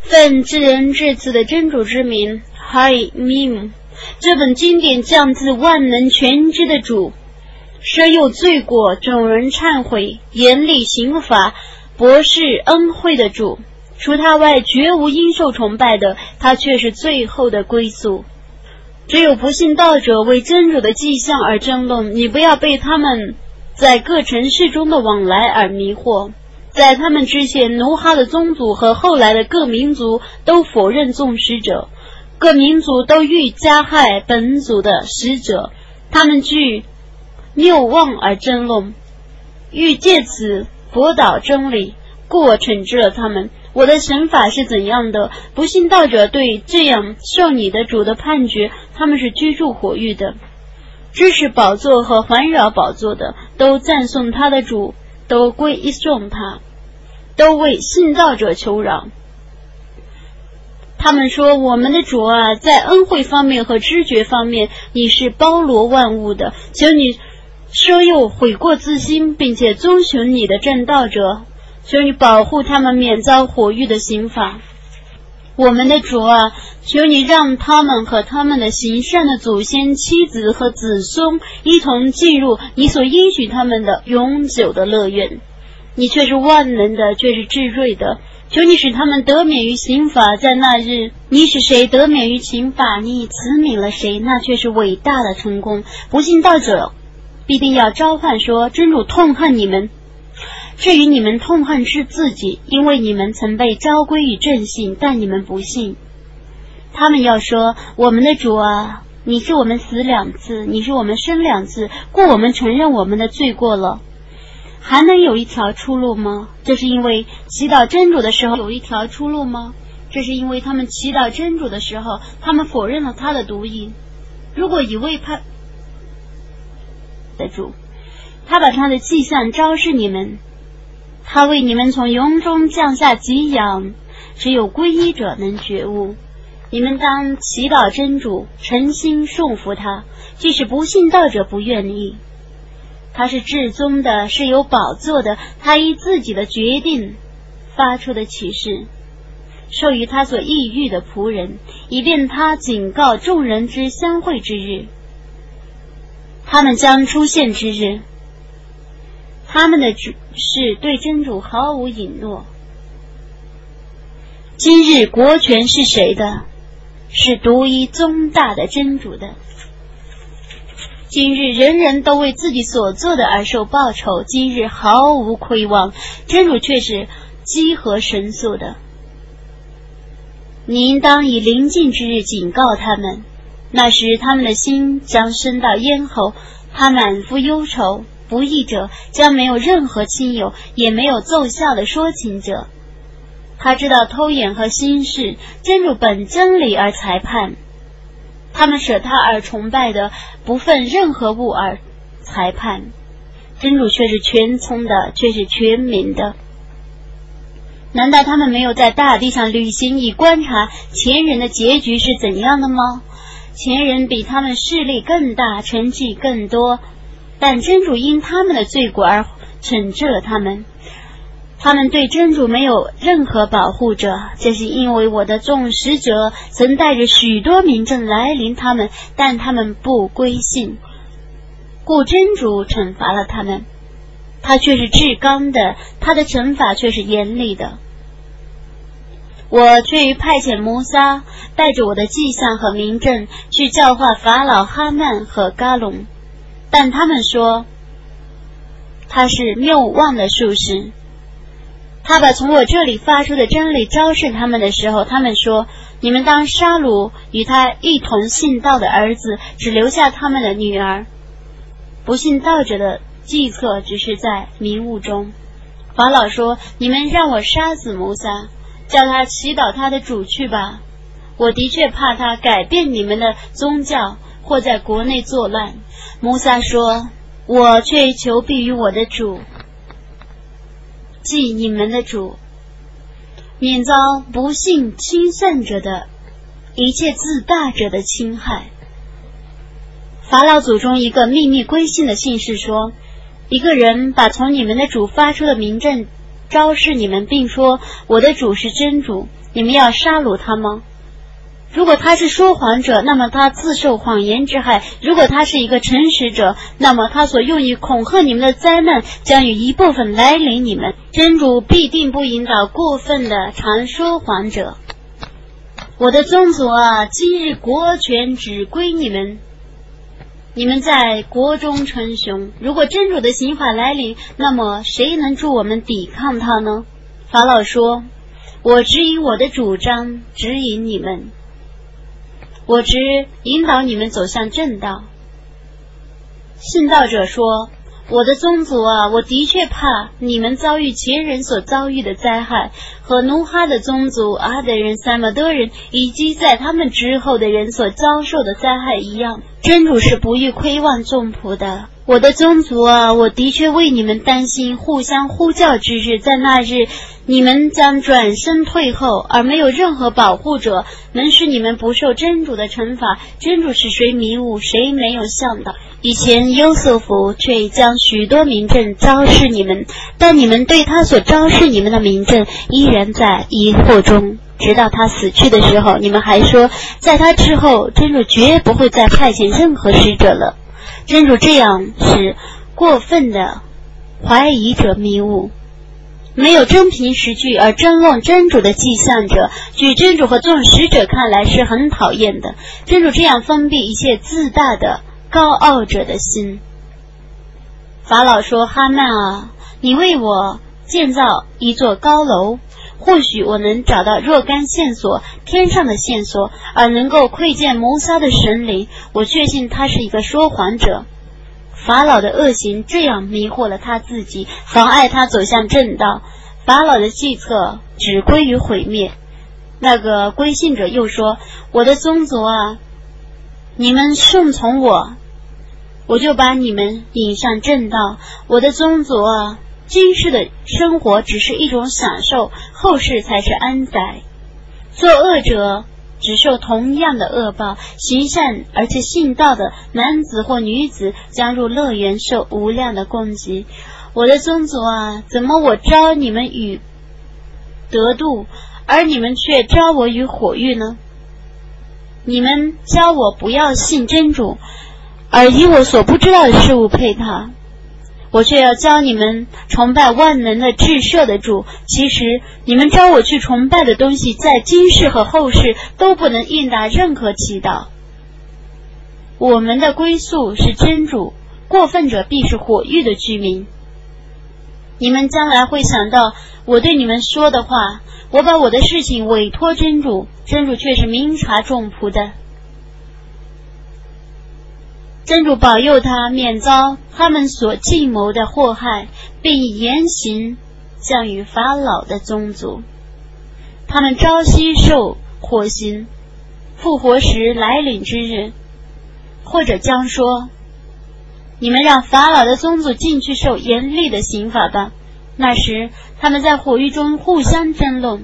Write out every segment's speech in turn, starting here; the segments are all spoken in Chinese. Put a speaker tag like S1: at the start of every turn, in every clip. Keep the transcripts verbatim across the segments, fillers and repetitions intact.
S1: 奉至仁至慈的真主之名 Hai Mim， 这本经典降自万能全知的主，赦宥罪过，众人忏悔，严厉刑罚，博示恩惠的主。除他外绝无应受崇拜的，他却是最后的归宿。只有不信道者为真主的迹象而争论，你不要被他们在各城市中的往来而迷惑。在他们之前，奴哈的宗族和后来的各民族都否认众使者，各民族都欲加害本族的使者，他们据谬妄而争论，欲借此驳倒真理，故我惩治了他们。我的神法是怎样的？不信道者对这样受你的主的判决，他们是居住火狱的。支持宝座和环绕宝座的都赞颂他的主，都归依颂他，都为信道者求饶。他们说，我们的主啊，在恩惠方面和知觉方面，你是包罗万物的，求你赦宥悔过自新，并且遵循你的正道者，求你保护他们免遭火狱的刑罚。我们的主啊，求你让他们和他们的行善的祖先、妻子和子孙一同进入你所应许他们的永久的乐园。你却是万能的，却是至睿的，求你使他们得免于刑罚。在那日，你使谁得免于刑罚，你慈悯了谁，那却是伟大的成功。不信道者必定要召唤说，真主痛恨你们。至于你们痛恨是自己，因为你们曾被召归于正信，但你们不信。他们要说，我们的主啊，你是我们死两次，你是我们生两次，故我们承认我们的罪过了。还能有一条出路吗？这是因为祈祷真主的时候有一条出路吗？这是因为他们祈祷真主的时候，他们否认了他的独一。如果一位派的主，他把他的迹象昭示你们，他为你们从云中降下给养，只有皈依者能觉悟。你们当祈祷真主，诚心顺服他，即使不信道者不愿意。他是至宗的，是有宝座的，他依自己的决定发出的启示，授予他所抑郁的仆人，以便他警告众人之相会之日。他们将出现之日，他们的指示对真主毫无隐诺。今日国权是谁的？是独一宗大的真主的。今日人人都为自己所做的而受报酬，今日毫无亏望，真主却是积和神速的。你应当以临近之日警告他们，那时他们的心将升到咽喉，他满腹忧愁，不义者将没有任何亲友，也没有奏效的说情者。他知道偷眼和心事，真主本真理而裁判。他们舍他而崇拜的，不分任何物而裁判，真主却是全聪的，却是全明的。难道他们没有在大地上旅行，以观察前人的结局是怎样的吗？前人比他们势力更大，成绩更多，但真主因他们的罪过而惩治了他们。他们对真主没有任何保护者，这是因为我的众使者曾带着许多民政来临他们，但他们不归信，故真主惩罚了他们。他却是至刚的，他的惩罚却是严厉的。我却于派遣摩撒带着我的迹象和民政去教化法老哈曼和嘎隆，但他们说他是谬妄的术士。他把从我这里发出的真理昭示他们的时候，他们说，你们当杀戮与他一同信道的儿子，只留下他们的女儿。不信道者的计策只是在迷雾中。法老说，你们让我杀死摩撒，叫他祈祷他的主去吧。我的确怕他改变你们的宗教，或在国内作乱。摩撒说，我却求必于我的主，即你们的主，免遭不信轻算者的一切自大者的侵害。法老祖中一个秘密归信的信士说，一个人把从你们的主发出的民政昭示你们，并说我的主是真主，你们要杀戮他吗？如果他是说谎者，那么他自受谎言之害；如果他是一个诚实者，那么他所用于恐吓你们的灾难将有一部分来临你们。真主必定不引导过分的常说谎者。我的宗族啊，今日国权只归你们，你们在国中称雄。如果真主的刑法来临，那么谁能助我们抵抗他呢？法老说，我只以我的主张指引你们，我只引导你们走向正道。信道者说，我的宗族啊，我的确怕你们遭遇前人所遭遇的灾害，和努哈的宗族阿德人、撒摩德人以及在他们之后的人所遭受的灾害一样。真主是不欲亏望众仆的。我的宗族啊，我的确为你们担心互相呼叫之日，在那日你们将转身退后，而没有任何保护者能使你们不受真主的惩罚。真主是谁迷雾，谁没有向导。以前优瑟夫却将许多明证昭示你们，但你们对他所昭示你们的明证依然在疑惑中，直到他死去的时候，你们还说在他之后真主绝不会再派遣任何使者了。真主这样使过分的怀疑者迷雾，没有真凭实据而争论真主的迹象者，据真主和众使者看来是很讨厌的。真主这样封闭一切自大的高傲者的心。法老说，哈曼啊，你为我建造一座高楼，或许我能找到若干线索，天上的线索，而能够窥见摩萨的神灵。我确信他是一个说谎者。法老的恶行这样迷惑了他自己，妨碍他走向正道。法老的计策只归于毁灭。那个归信者又说，我的宗族啊，你们顺从我，我就把你们引上正道。我的宗族啊，今世的生活只是一种享受，后世才是安宰。作恶者只受同样的恶报，行善而且信道的男子或女子将入乐园，受无量的供给。我的宗族啊，怎么我招你们与得度，而你们却招我与火狱呢？你们教我不要信真主，而以我所不知道的事物配他，我却要教你们崇拜万能的至赦的主。其实你们招我去崇拜的东西，在今世和后世都不能应答任何祈祷。我们的归宿是真主，过分者必是火狱的居民。你们将来会想到我对你们说的话，我把我的事情委托真主，真主却是明察众仆的。真主保佑他免遭他们所计谋的祸害，并以严刑降于法老的宗族。他们朝夕受火刑，复活时来临之日。或者将说，你们让法老的宗族进去受严厉的刑罚吧。那时他们在火狱中互相争论。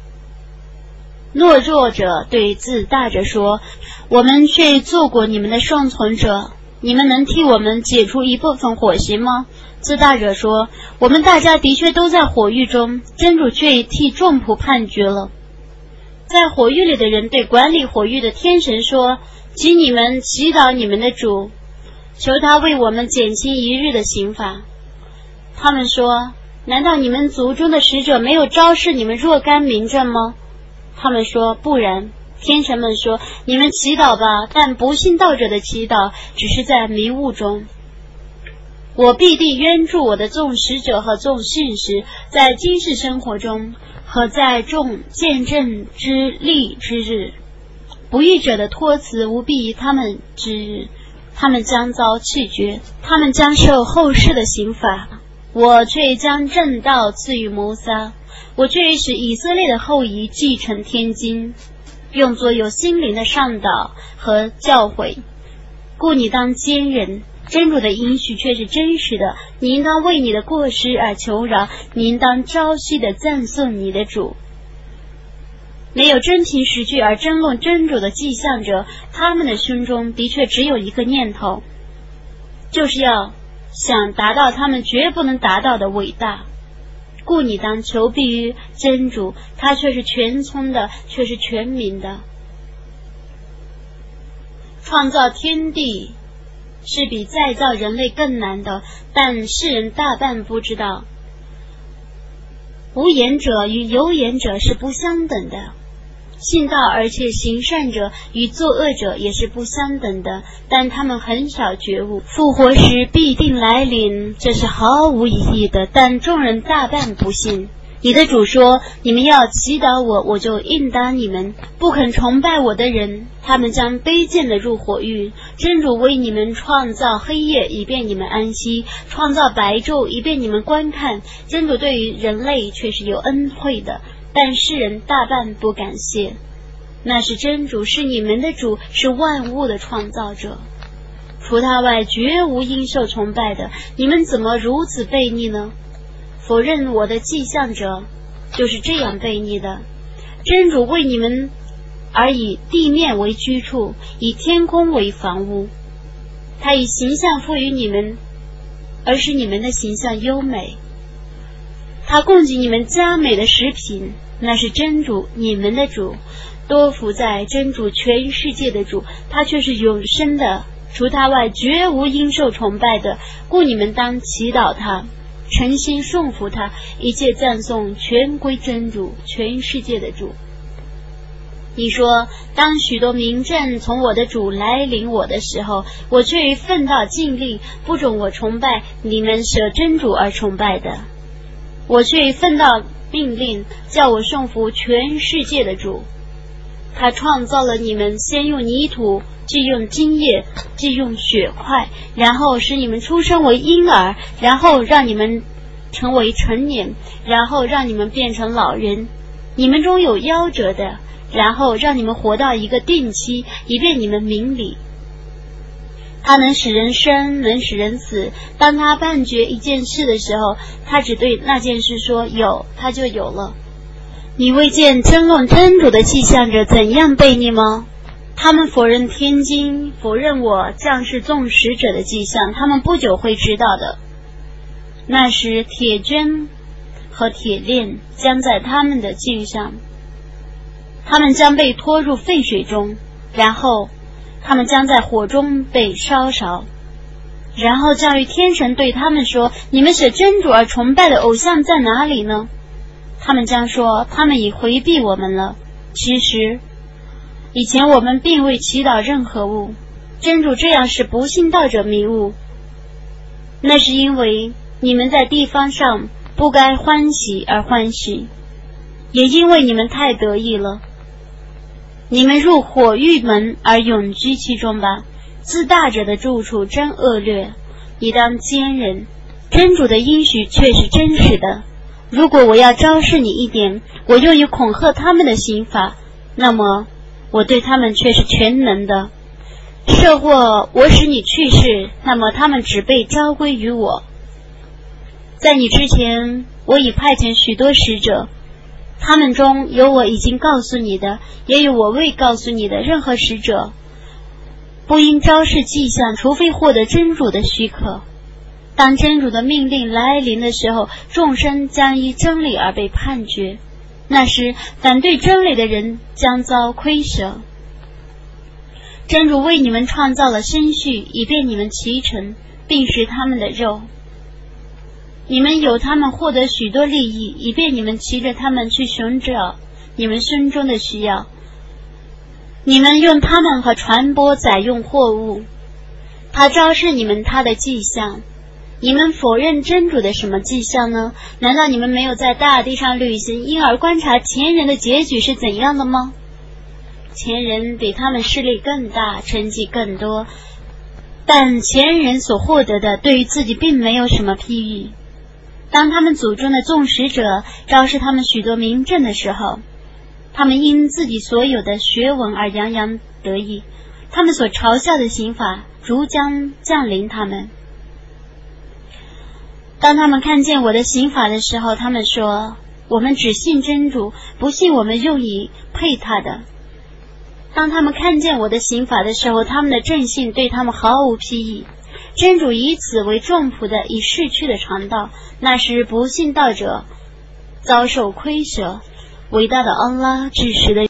S1: 懦弱者对自大者说，我们却做过你们的顺从者，你们能替我们解除一部分火刑吗？自大者说，我们大家的确都在火狱中，真主却替众仆判决了。在火狱里的人对管理火狱的天神说，请你们祈祷你们的主，求他为我们减轻一日的刑罚。他们说，难道你们族中的使者没有昭示你们若干明证吗？他们说，不然。天神们说，你们祈祷吧，但不信道者的祈祷只是在迷雾中。我必定援助我的众使者和众信使，在今世生活中和在众见证之力之日。不义者的托辞无必于他们之日，他们将遭弃绝，他们将受后世的刑罚。我却将正道赐予摩萨，我却使以色列的后裔继承天经，用作有心灵的上导和教诲。故你当坚忍，真主的应许却是真实的。你应当为你的过失而求饶，你应当朝夕的赞颂你的主。没有真凭实据而争论真主的迹象者，他们的胸中的确只有一个念头，就是要想达到他们绝不能达到的伟大。 故你当求必于真主，他却是全聪的，却是全明的。创造天地是比再造人类更难的，但世人大半不知道。无言者与有言者是不相等的，信道而且行善者与作恶者也是不相等的，但他们很少觉悟。复活时必定来临，这是毫无意义的，但众人大半不信。你的主说，你们要祈祷我，我就应答你们。不肯崇拜我的人，他们将卑贱的入火狱。真主为你们创造黑夜，以便你们安息，创造白昼，以便你们观看。真主对于人类却是有恩惠的，但世人大半不感谢。那是真主，是你们的主，是万物的创造者，除他外绝无应受崇拜的。你们怎么如此悖逆呢？否认我的迹象者就是这样悖逆的。真主为你们而以地面为居处，以天空为房屋，他以形象赋予你们，而使你们的形象优美。他供给你们佳美的食品，那是真主，你们的主。多福在真主，全世界的主，他却是永生的，除他外绝无应受崇拜的，故你们当祈祷他，诚心顺服他，一切赞颂全归真主，全世界的主。你说，当许多明证从我的主来临我的时候，我却于奋道尽力，不准我崇拜你们舍真主而崇拜的。我却于奋道命令，叫我顺服全世界的主。他创造了你们，先用泥土，既用精液，既用血块，然后使你们出生为婴儿，然后让你们成为成年，然后让你们变成老人。你们中有夭折的，然后让你们活到一个定期，以便你们明理。他能使人生，能使人死。当他判决一件事的时候，他只对那件事说有，他就有了。你未见争论真主的迹象者怎样悖逆吗？他们否认天经，否认我降世众使者的迹象，他们不久会知道的。那时铁圈和铁链将在他们的颈上，他们将被拖入沸水中，然后他们将在火中被烧烧。然后教育天神对他们说，你们舍真主而崇拜的偶像在哪里呢？他们将说，他们已回避我们了。其实以前我们并未祈祷任何物，真主这样使不信道者迷雾，那是因为你们在地方上不该欢喜而欢喜，也因为你们太得意了。你们入火狱门而永居其中吧，自大者的住处真恶劣，你当坚忍。真主的应许却是真实的。如果我要昭示你一点，我用于恐吓他们的刑罚，那么我对他们却是全能的。设或我使你去世，那么他们只被召归于我。在你之前，我已派遣许多使者，他们中有我已经告诉你的，也有我未告诉你的。任何使者不应昭示迹象，除非获得真主的许可。当真主的命令来临的时候，众生将依真理而被判决，那时反对真理的人将遭亏舍。真主为你们创造了生畜，以便你们骑乘，并食他们的肉。你们有他们获得许多利益，以便你们骑着他们去寻找你们胸中的需要。你们用他们和传播载用货物，他昭示你们他的迹象。你们否认真主的什么迹象呢？难道你们没有在大地上旅行，因而观察前人的结局是怎样的吗？前人比他们势力更大，成绩更多，但前人所获得的对于自己并没有什么譬喻。当他们祖宗的众使者昭示他们许多明证的时候，他们因自己所有的学问而洋洋得意，他们所嘲笑的刑罚如将降临他们。当他们看见我的刑法的时候，他们说，我们只信真主，不信我们用以配他的。当他们看见我的刑法的时候，他们的正信对他们毫无裨益。真主以此为众仆的已逝去的常道，那时不信道者遭受亏舍。伟大的安拉至实的